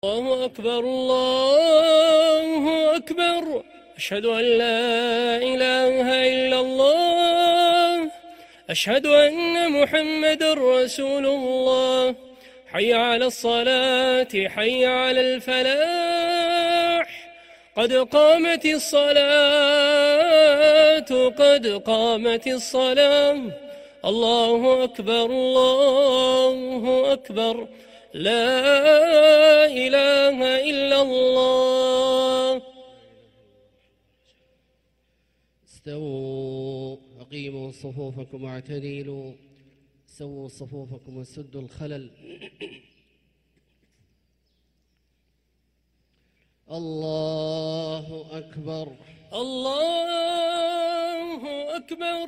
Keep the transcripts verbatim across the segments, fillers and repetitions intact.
الله أكبر الله أكبر أشهد أن لا إله إلا الله أشهد أن محمد رسول الله حي على الصلاة حي على الفلاح قد قامت الصلاة قد قامت الصلاة الله أكبر الله أكبر لا إله إلا الله. استووا أقيموا صفوفكم واعتدلوا سووا صفوفكم وسدوا الخلل. الله أكبر الله أكبر.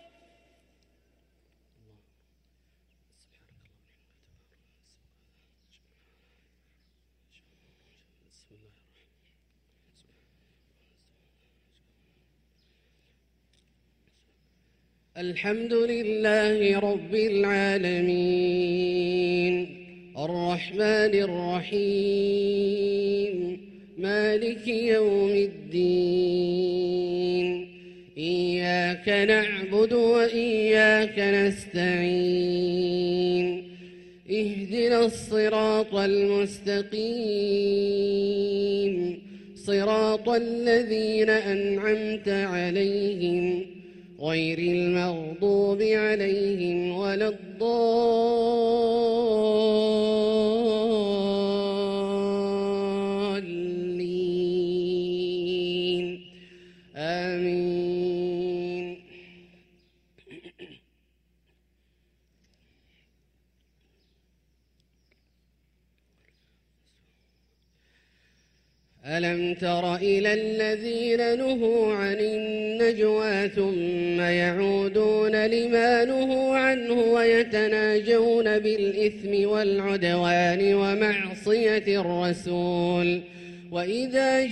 الحمد لله رب العالمين الرحمن الرحيم مالك يوم الدين إياك نعبد وإياك نستعين اهدنا الصراط المستقيم صراط الذين أنعمت عليهم غير المغضوب عليهم ولا الضالين آمين. ألم تر إلى الذين نهوا عن النجوى ثم يعودون لما نهوا عنه ويتناجون بالإثم والعدوان ومعصية الرسول وإذا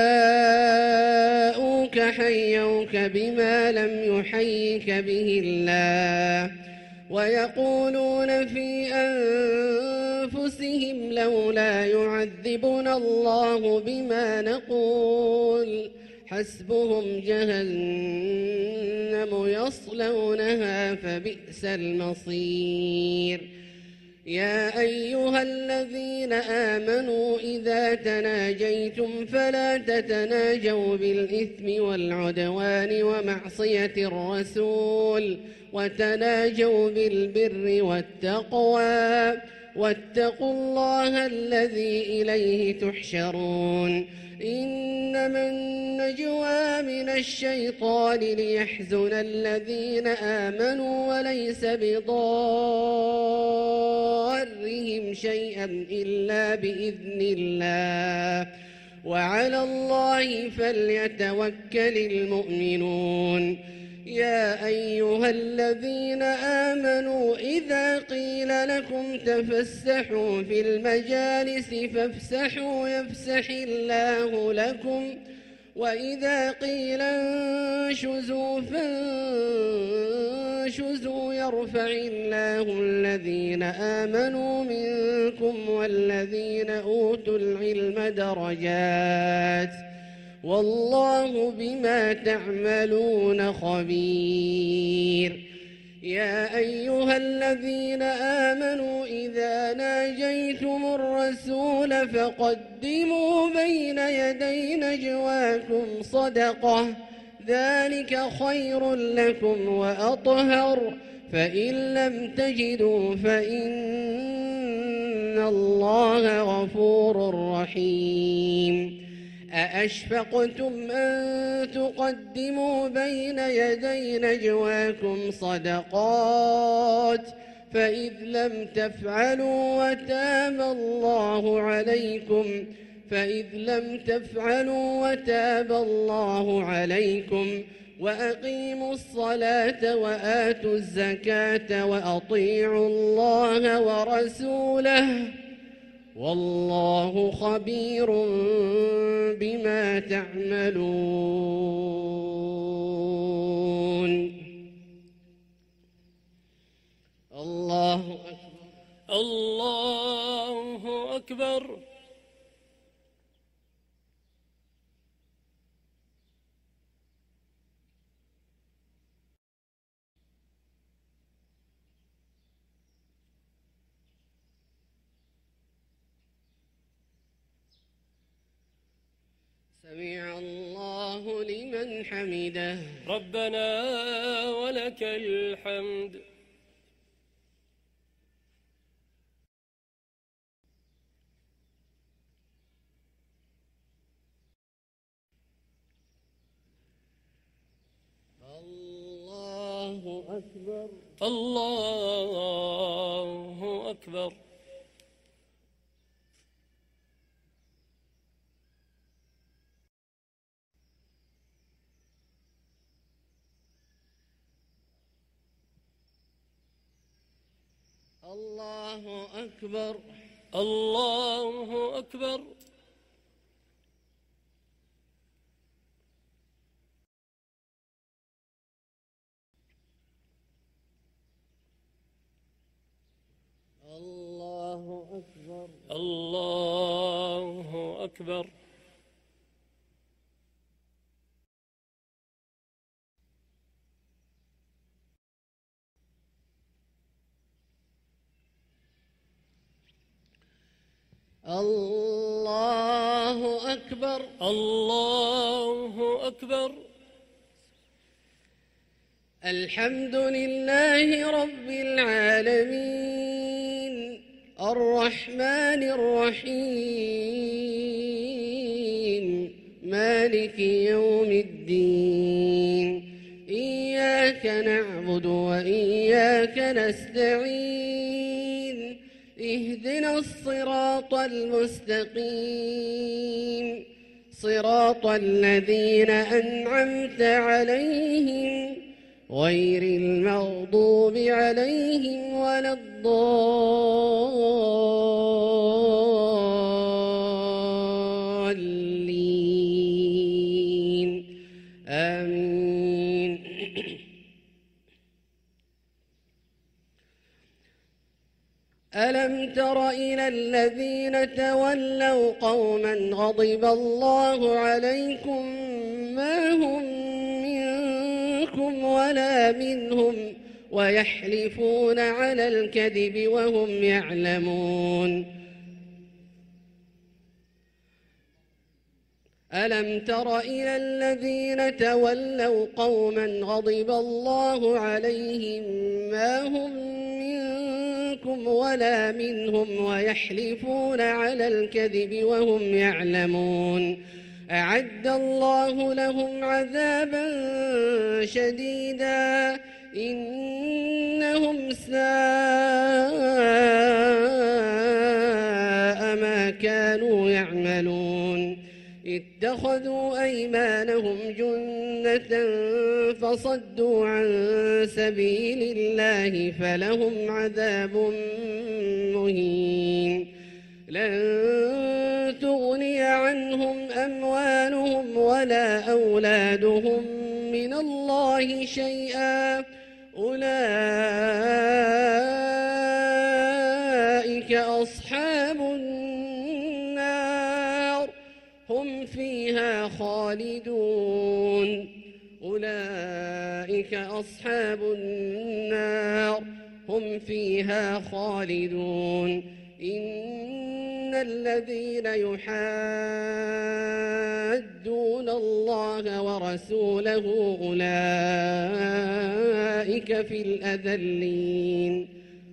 جاءوك حيوك بما لم يحيك به الله ويقولون في أنفسهم لولا يعذبنا الله بما نقول حسبهم جهنم يصلونها فبئس المصير. يا أيها الذين آمنوا إذا تناجيتم فلا تتناجوا بالإثم والعدوان ومعصية الرسول وتناجوا بالبر والتقوى واتقوا الله الذي إليه تحشرون. إنما النجوى من الشيطان ليحزن الذين آمنوا وليس بضارهم شيئا إلا بإذن الله وعلى الله فليتوكل المؤمنون. يا أيها الذين آمنوا إذا قيل لكم تفسحوا في المجالس فافسحوا يفسح الله لكم وإذا قيل انشزوا فانشزوا يرفع الله الذين آمنوا منكم والذين أوتوا العلم درجات والله بما تعملون خبير. يا أيها الذين آمنوا إذا ناجيتم الرسول فقدموا بين يدي نجواكم صدقة ذلك خير لكم وأطهر فإن لم تجدوا فإن الله غفور رحيم. أأشفقتم أن تقدموا بين يدي نجواكم صدقات فإذ لم تفعلوا وتاب الله عليكم فإذ لم تفعلوا وتاب الله عليكم وأقيموا الصلاة وآتوا الزكاة وأطيعوا الله ورسوله والله خبير بما تعملون. الله أكبر الله أكبر. سمع الله لمن حمده. ربنا ولك الحمد. الله أكبر. الله أكبر. الله أكبر. الله أكبر. الله أكبر. الله أكبر. الله أكبر. الله أكبر. الحمد لله رب العالمين الرحمن الرحيم مالك يوم الدين إياك نعبد وإياك نستعين اهدنا الصراط المستقيم صراط الذين أنعمت عليهم غير المغضوب عليهم ولا الضالين آمين. ألم تر إلى الذين تولوا قوما غضب الله عليكم ما هم منكم ولا منهم ويحلفون على الكذب وهم يعلمون. ألم تر إلى الذين تولوا قوما غضب الله عليهم ما هم منكم ولا منهم ويحلفون على الكذب وهم يعلمون. أعد الله لهم عذابا شديدا إنهم ساء ما كانوا يعملون. اتخذوا أيمانهم جنة فصدوا عن سبيل الله فلهم عذاب مهين. لن تغني عنهم أموالهم ولا أولادهم من الله شيئا أولئك أصحاب النار هم فيها خالدون. أولئك أصحاب النار هم فيها خالدون. إن الذين يحادون الله ورسوله أولئك في الأذلين.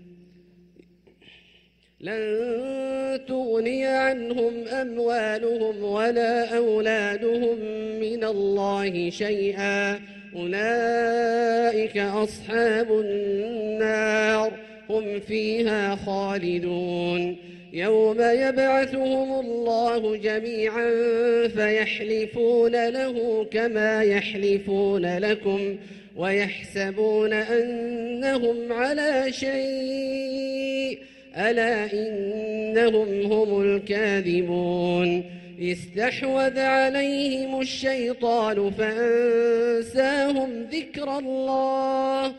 لن تغني عنهم أموالهم ولا أولادهم من الله شيئا أولئك أصحاب النار هم فيها خالدون. يوم يبعثهم الله جميعا فيحلفون له كما يحلفون لكم ويحسبون أنهم على شيء ألا إنهم هم الكاذبون. استحوذ عليهم الشيطان فأنساهم ذكر الله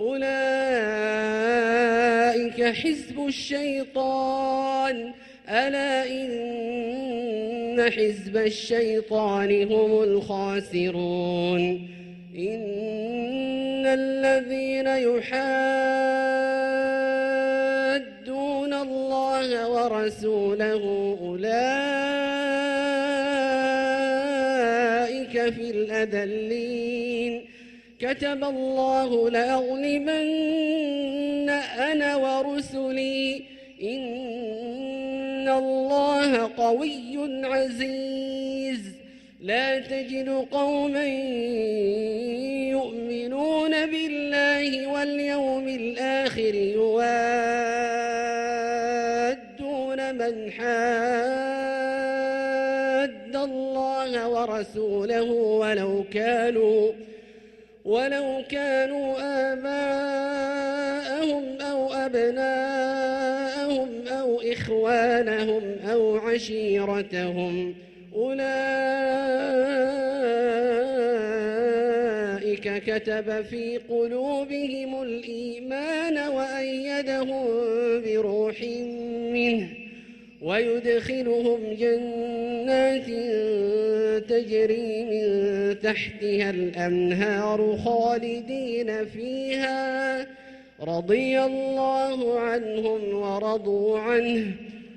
أولئك حزب الشيطان ألا إن حزب الشيطان هم الخاسرون. إن الذين يحادون الله ورسوله أولئك في الأذلين كتب الله لأغلبن أنا ورسلي إن الله قوي عزيز لا تجد قوما يؤمنون بالله واليوم الآخر يوادون من حاد الله ورسوله ولو كانوا ولو كانوا آباءهم أو أبناءهم أو إخوانهم أو عشيرتهم أولئك كتب في قلوبهم الإيمان وأيدهم بروح منه ويدخلهم جنات تجري من تحتها الأنهار خالدين فيها رضي الله عنهم ورضوا عنه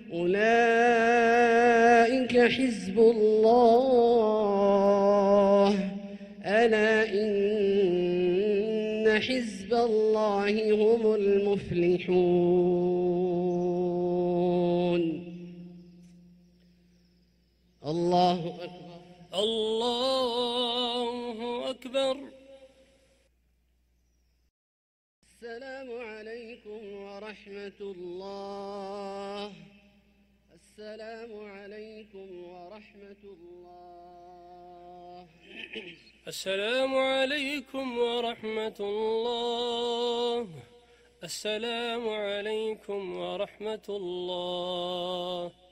أولئك حزب الله ألا إن حزب الله هم المفلحون الله أكبر الله أكبر. السلام عليكم ورحمة الله. السلام عليكم ورحمة الله. السلام عليكم ورحمة الله. السلام عليكم ورحمة الله.